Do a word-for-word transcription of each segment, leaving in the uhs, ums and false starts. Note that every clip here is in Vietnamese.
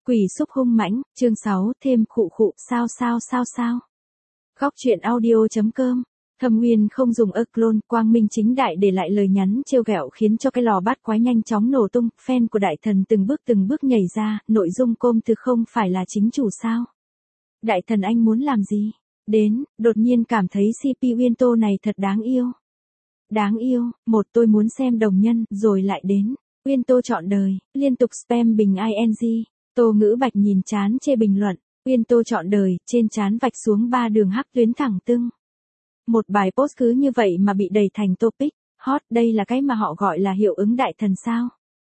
Quỷ xúc hung mãnh, chương sáu, thêm khụ khụ, sao sao sao sao. Góc truyện audio.com. Thâm Nguyên không dùng ơ clone, quang minh chính đại để lại lời nhắn trêu ghẹo khiến cho cái lò bát quái nhanh chóng nổ tung, fan của đại thần từng bước từng bước nhảy ra, nội dung côm từ không phải là chính chủ sao? Đại thần anh muốn làm gì? Đến, đột nhiên cảm thấy xê pê Uyên Tô này thật đáng yêu. Đáng yêu, một tôi muốn xem đồng nhân, rồi lại đến. Uyên Tô trọn đời, liên tục spam bình ing. Tô Ngữ Bạch nhìn chán chê bình luận, Uyên Tô trọn đời, trên trán vạch xuống ba đường hắc tuyến thẳng tưng. Một bài post cứ như vậy mà bị đẩy thành topic, hot, đây là cái mà họ gọi là hiệu ứng đại thần sao?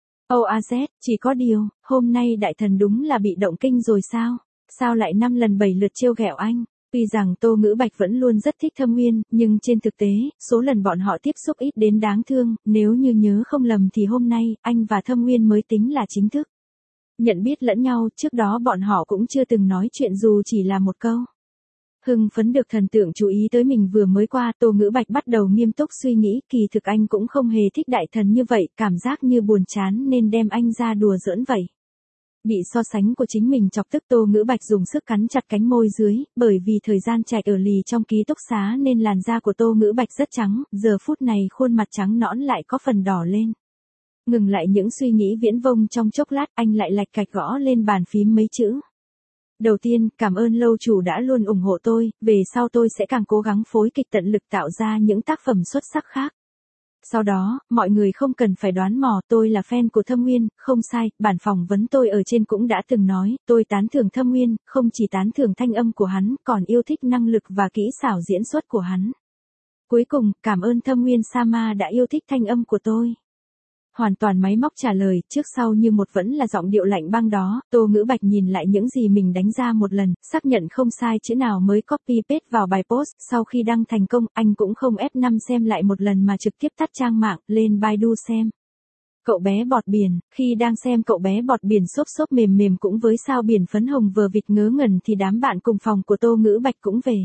ô a zét, chỉ có điều, hôm nay đại thần đúng là bị động kinh rồi sao? Sao lại năm lần bảy lượt trêu ghẹo anh? Tuy rằng Tô Ngữ Bạch vẫn luôn rất thích Thâm Nguyên, nhưng trên thực tế, số lần bọn họ tiếp xúc ít đến đáng thương, nếu như nhớ không lầm thì hôm nay, anh và Thâm Nguyên mới tính là chính thức nhận biết lẫn nhau, trước đó bọn họ cũng chưa từng nói chuyện dù chỉ là một câu. Hưng phấn được thần tượng chú ý tới mình vừa mới qua, Tô Ngữ Bạch bắt đầu nghiêm túc suy nghĩ, kỳ thực anh cũng không hề thích đại thần như vậy, cảm giác như buồn chán nên đem anh ra đùa giỡn vậy. Bị so sánh của chính mình chọc tức, Tô Ngữ Bạch dùng sức cắn chặt cánh môi dưới, bởi vì thời gian chạy ở lì trong ký túc xá nên làn da của Tô Ngữ Bạch rất trắng, giờ phút này khuôn mặt trắng nõn lại có phần đỏ lên. Ngừng lại những suy nghĩ viễn vông trong chốc lát, anh lại lạch cạch gõ lên bàn phím mấy chữ. Đầu tiên, cảm ơn lâu chủ đã luôn ủng hộ tôi, về sau tôi sẽ càng cố gắng phối kịch tận lực tạo ra những tác phẩm xuất sắc khác. Sau đó, mọi người không cần phải đoán mò, tôi là fan của Thâm Nguyên, không sai, bản phỏng vấn tôi ở trên cũng đã từng nói, tôi tán thưởng Thâm Nguyên, không chỉ tán thưởng thanh âm của hắn, còn yêu thích năng lực và kỹ xảo diễn xuất của hắn. Cuối cùng, cảm ơn Thâm Nguyên Sama đã yêu thích thanh âm của tôi. Hoàn toàn máy móc trả lời, trước sau như một vẫn là giọng điệu lạnh băng đó. Tô Ngữ Bạch nhìn lại những gì mình đánh ra một lần, xác nhận không sai chữ nào mới copy paste vào bài post. Sau khi đăng thành công, anh cũng không ép năm xem lại một lần mà trực tiếp tắt trang mạng, lên Baidu xem. Cậu bé bọt biển, khi đang xem cậu bé bọt biển xốp xốp mềm mềm cũng với sao biển phấn hồng vờ vịt ngớ ngẩn thì đám bạn cùng phòng của Tô Ngữ Bạch cũng về.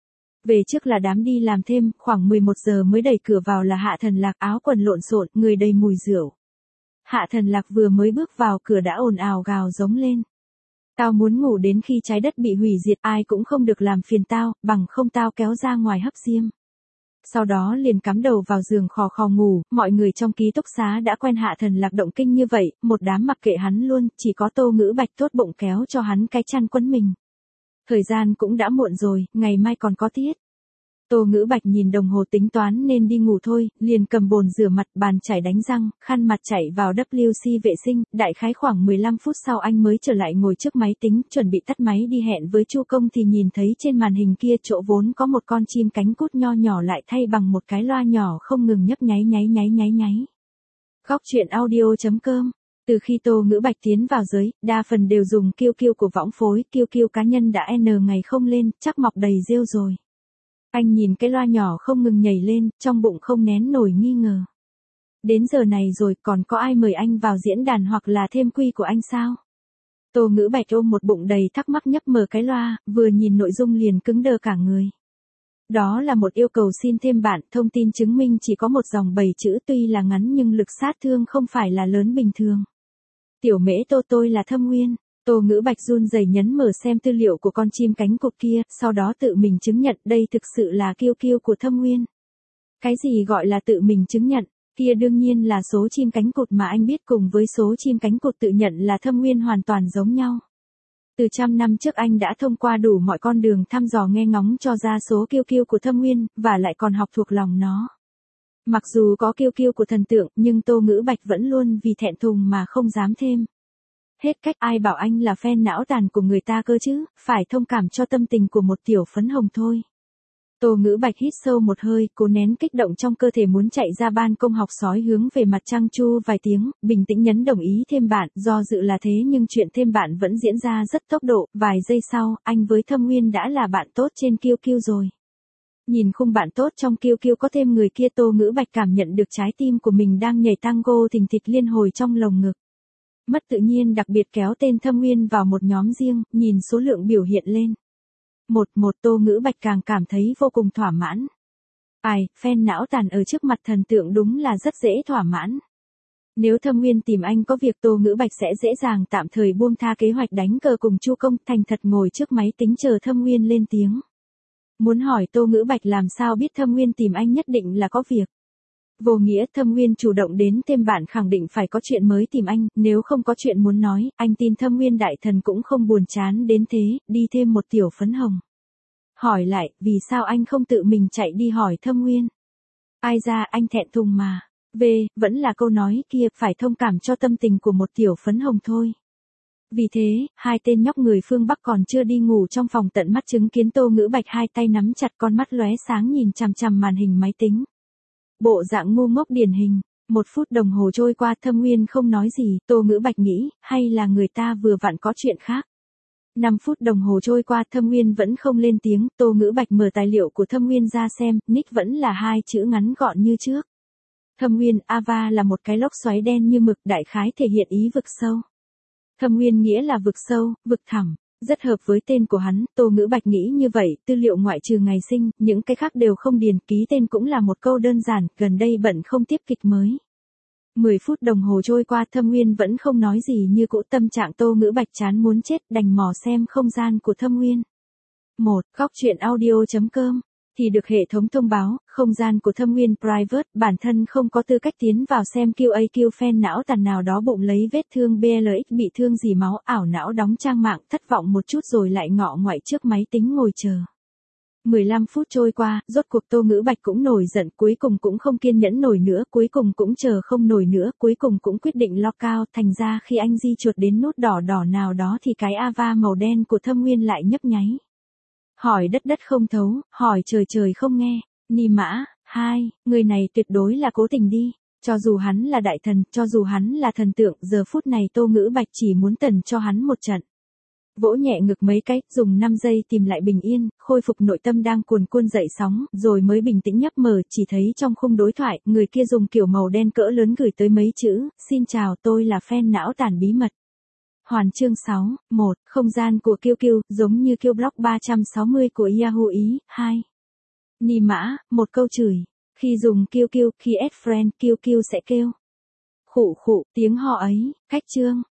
Về trước là đám đi làm thêm, khoảng mười một giờ mới đẩy cửa vào là Hạ Thần Lạc, áo quần lộn xộn, người đầy mùi rượu. Hạ Thần Lạc vừa mới bước vào cửa đã ồn ào gào giống lên. Tao muốn ngủ đến khi trái đất bị hủy diệt, ai cũng không được làm phiền tao, bằng không tao kéo ra ngoài hấp diêm. Sau đó liền cắm đầu vào giường khò khò ngủ, mọi người trong ký túc xá đã quen Hạ Thần Lạc động kinh như vậy, một đám mặc kệ hắn luôn, chỉ có Tô Ngữ Bạch tốt bụng kéo cho hắn cái chăn quấn mình. Thời gian cũng đã muộn rồi, ngày mai còn có tiết. Tô Ngữ Bạch nhìn đồng hồ tính toán nên đi ngủ thôi, liền cầm bồn rửa mặt, bàn chải đánh răng, khăn mặt chạy vào vê kép xê vệ sinh, đại khái khoảng mười lăm phút sau anh mới trở lại ngồi trước máy tính, chuẩn bị tắt máy đi hẹn với Chu Công thì nhìn thấy trên màn hình kia chỗ vốn có một con chim cánh cút nho nhỏ lại thay bằng một cái loa nhỏ không ngừng nhấp nháy nháy nháy nháy nháy. Góc truyện audio.com. Từ khi Tô Ngữ Bạch tiến vào giới, đa phần đều dùng kiêu kiêu của võng phối, kiêu kiêu cá nhân đã n ngày không lên, chắc mọc đầy rêu rồi. Anh nhìn cái loa nhỏ không ngừng nhảy lên, trong bụng không nén nổi nghi ngờ. Đến giờ này rồi còn có ai mời anh vào diễn đàn hoặc là thêm quy của anh sao? Tô Ngữ Bạch ôm một bụng đầy thắc mắc nhấp mở cái loa, vừa nhìn nội dung liền cứng đờ cả người. Đó là một yêu cầu xin thêm bạn, thông tin chứng minh chỉ có một dòng bảy chữ, tuy là ngắn nhưng lực sát thương không phải là lớn bình thường. Tiểu Mễ Tô, tôi là Thâm Nguyên. Tô Ngữ Bạch run rẩy nhấn mở xem tư liệu của con chim cánh cụt kia, sau đó tự mình chứng nhận đây thực sự là kiêu kiêu của Thâm Nguyên. Cái gì gọi là tự mình chứng nhận, kia đương nhiên là số chim cánh cụt mà anh biết cùng với số chim cánh cụt tự nhận là Thâm Nguyên hoàn toàn giống nhau. Từ trăm năm trước anh đã thông qua đủ mọi con đường thăm dò nghe ngóng cho ra số kiêu kiêu của Thâm Nguyên, và lại còn học thuộc lòng nó. Mặc dù có kiêu kiêu của thần tượng, nhưng Tô Ngữ Bạch vẫn luôn vì thẹn thùng mà không dám thêm. Hết cách, ai bảo anh là fan não tàn của người ta cơ chứ, phải thông cảm cho tâm tình của một tiểu phấn hồng thôi. Tô Ngữ Bạch hít sâu một hơi, cố nén kích động trong cơ thể muốn chạy ra ban công học sói hướng về mặt trăng chu vài tiếng, bình tĩnh nhấn đồng ý thêm bạn, do dự là thế nhưng chuyện thêm bạn vẫn diễn ra rất tốc độ, vài giây sau, anh với Thâm Nguyên đã là bạn tốt trên kiêu kiêu rồi. Nhìn khung bạn tốt trong kiêu kiêu có thêm người kia, Tô Ngữ Bạch cảm nhận được trái tim của mình đang nhảy tango thình thịch liên hồi trong lồng ngực. Mất tự nhiên đặc biệt kéo tên Thâm Nguyên vào một nhóm riêng, nhìn số lượng biểu hiện lên. Một một Tô Ngữ Bạch càng cảm thấy vô cùng thỏa mãn. Ai, fan não tàn ở trước mặt thần tượng đúng là rất dễ thỏa mãn. Nếu Thâm Nguyên tìm anh có việc Tô Ngữ Bạch sẽ dễ dàng tạm thời buông tha kế hoạch đánh cờ cùng Chu Công, thành thật ngồi trước máy tính chờ Thâm Nguyên lên tiếng. Muốn hỏi Tô Ngữ Bạch làm sao biết Thâm Nguyên tìm anh nhất định là có việc. Vô nghĩa Thâm Nguyên chủ động đến thêm bạn khẳng định phải có chuyện mới tìm anh, nếu không có chuyện muốn nói, anh tin Thâm Nguyên đại thần cũng không buồn chán đến thế, đi thêm một tiểu phấn hồng. Hỏi lại, vì sao anh không tự mình chạy đi hỏi Thâm Nguyên? Ai ra anh thẹn thùng mà. V, vẫn là câu nói kia, phải thông cảm cho tâm tình của một tiểu phấn hồng thôi. Vì thế, hai tên nhóc người phương Bắc còn chưa đi ngủ trong phòng tận mắt chứng kiến Tô Ngữ Bạch hai tay nắm chặt con mắt lóe sáng nhìn chằm chằm màn hình máy tính. Bộ dạng ngu ngốc điển hình, một phút đồng hồ trôi qua Thâm Nguyên không nói gì, Tô Ngữ Bạch nghĩ, hay là người ta vừa vặn có chuyện khác. năm phút đồng hồ trôi qua Thâm Nguyên vẫn không lên tiếng, Tô Ngữ Bạch mở tài liệu của Thâm Nguyên ra xem, nick vẫn là hai chữ ngắn gọn như trước. Thâm Nguyên, Ava là một cái lốc xoáy đen như mực đại khái thể hiện ý vực sâu. Thâm Nguyên nghĩa là vực sâu, vực thẳm, rất hợp với tên của hắn, Tô Ngữ Bạch nghĩ như vậy, tư liệu ngoại trừ ngày sinh, những cái khác đều không điền, ký tên cũng là một câu đơn giản, gần đây bận không tiếp kịch mới. mười phút đồng hồ trôi qua Thâm Nguyên vẫn không nói gì như cũ, tâm trạng Tô Ngữ Bạch chán muốn chết, đành mò xem không gian của Thâm Nguyên. một. Góc truyện audio chấm com thì được hệ thống thông báo, không gian của Thâm Nguyên private, bản thân không có tư cách tiến vào xem Q A Q fan não tàn nào đó bụng lấy vết thương bê lờ ích bị thương dì máu, ảo não đóng trang mạng, thất vọng một chút rồi lại ngọ ngoại trước máy tính ngồi chờ. mười lăm phút trôi qua, rốt cuộc Tô Ngữ Bạch cũng nổi giận, cuối cùng cũng không kiên nhẫn nổi nữa, cuối cùng cũng chờ không nổi nữa, cuối cùng cũng quyết định lockout, thành ra khi anh di chuột đến nút đỏ đỏ nào đó thì cái ava màu đen của Thâm Nguyên lại nhấp nháy. Hỏi đất đất không thấu, hỏi trời trời không nghe, ni mã, hai, người này tuyệt đối là cố tình đi, cho dù hắn là đại thần, cho dù hắn là thần tượng, giờ phút này Tô Ngữ Bạch chỉ muốn tần cho hắn một trận. Vỗ nhẹ ngực mấy cái, dùng năm giây tìm lại bình yên, khôi phục nội tâm đang cuồn cuộn dậy sóng, rồi mới bình tĩnh nhấp mở, chỉ thấy trong khung đối thoại, người kia dùng kiểu màu đen cỡ lớn gửi tới mấy chữ, xin chào tôi là fan não tàn bí mật. Hoàn chương sáu, một, không gian của Q Q, giống như Q Block ba trăm sáu mươi của Yahoo ý, hai. Ni mã, một câu chửi, khi dùng Q Q, khi add friend, Q Q sẽ kêu. Khụ khụ, tiếng họ ấy, cách chương.